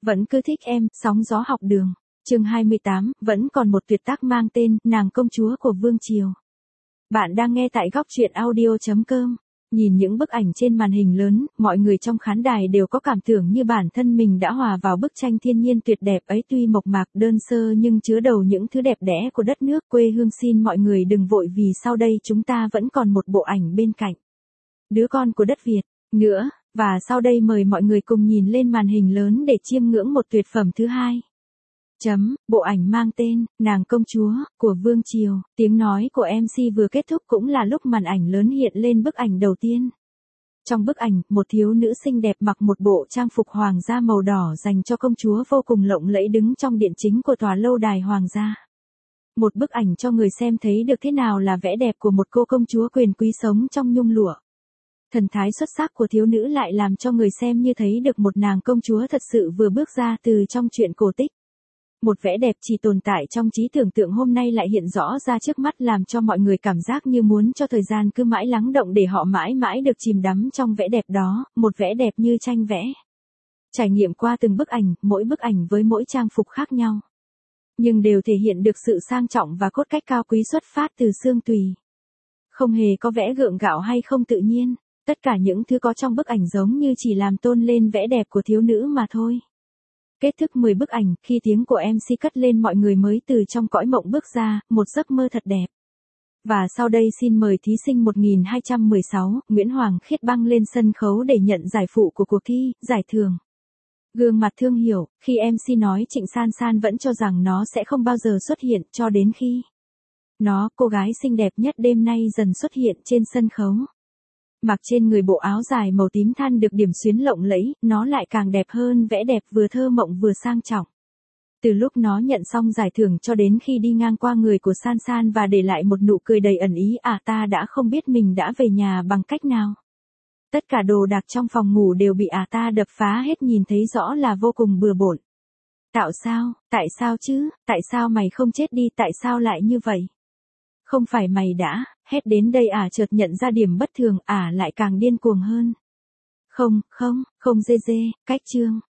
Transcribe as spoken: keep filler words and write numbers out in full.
Vẫn cứ thích em, sóng gió học đường. Chương hai mươi tám, vẫn còn một tuyệt tác mang tên Nàng công chúa của Vương Triều. Bạn đang nghe tại góc truyện audio chấm com. Nhìn những bức ảnh trên màn hình lớn, mọi người trong khán đài đều có cảm tưởng như bản thân mình đã hòa vào bức tranh thiên nhiên tuyệt đẹp ấy, tuy mộc mạc đơn sơ nhưng chứa đầu những thứ đẹp đẽ của đất nước quê hương. Xin mọi người đừng vội vì sau đây chúng ta vẫn còn một bộ ảnh bên cạnh. Đứa con của đất Việt nữa, và sau đây mời mọi người cùng nhìn lên màn hình lớn để chiêm ngưỡng một tuyệt phẩm thứ hai. Chấm, bộ ảnh mang tên Nàng công chúa của Vương Triều. Tiếng nói của em xê vừa kết thúc cũng là lúc màn ảnh lớn hiện lên bức ảnh đầu tiên. Trong bức ảnh, một thiếu nữ xinh đẹp mặc một bộ trang phục hoàng gia màu đỏ dành cho công chúa vô cùng lộng lẫy đứng trong điện chính của tòa lâu đài hoàng gia. Một bức ảnh cho người xem thấy được thế nào là vẻ đẹp của một cô công chúa quyền quý sống trong nhung lụa. Thần thái xuất sắc của thiếu nữ lại làm cho người xem như thấy được một nàng công chúa thật sự vừa bước ra từ trong truyện cổ tích. Một vẻ đẹp chỉ tồn tại trong trí tưởng tượng hôm nay lại hiện rõ ra trước mắt, làm cho mọi người cảm giác như muốn cho thời gian cứ mãi lắng động để họ mãi mãi được chìm đắm trong vẻ đẹp đó, một vẻ đẹp như tranh vẽ. Trải nghiệm qua từng bức ảnh, mỗi bức ảnh với mỗi trang phục khác nhau, nhưng đều thể hiện được sự sang trọng và cốt cách cao quý xuất phát từ xương tùy. Không hề có vẻ gượng gạo hay không tự nhiên, tất cả những thứ có trong bức ảnh giống như chỉ làm tôn lên vẻ đẹp của thiếu nữ mà thôi. Kết thúc mười bức ảnh, khi tiếng của em xê cất lên mọi người mới từ trong cõi mộng bước ra, một giấc mơ thật đẹp. Và sau đây xin mời thí sinh một nghìn hai trăm mười sáu, Nguyễn Hoàng Khiết băng lên sân khấu để nhận giải phụ của cuộc thi, giải thưởng. Gương mặt thương hiểu, khi em xê nói Trịnh San San vẫn cho rằng nó sẽ không bao giờ xuất hiện cho đến khi nó, cô gái xinh đẹp nhất đêm nay dần xuất hiện trên sân khấu. Mặc trên người bộ áo dài màu tím than được điểm xuyến lộng lẫy, nó lại càng đẹp hơn, vẻ đẹp vừa thơ mộng vừa sang trọng. Từ lúc nó nhận xong giải thưởng cho đến khi đi ngang qua người của San San và để lại một nụ cười đầy ẩn ý, à ta đã không biết mình đã về nhà bằng cách nào. Tất cả đồ đạc trong phòng ngủ đều bị à ta đập phá hết, nhìn thấy rõ là vô cùng bừa bộn. Tạo sao, tại sao chứ, tại sao mày không chết đi, tại sao lại như vậy? Không phải mày đã, hét đến đây à chợt nhận ra điểm bất thường, à lại càng điên cuồng hơn. Không, không, không dê dê, cách chương,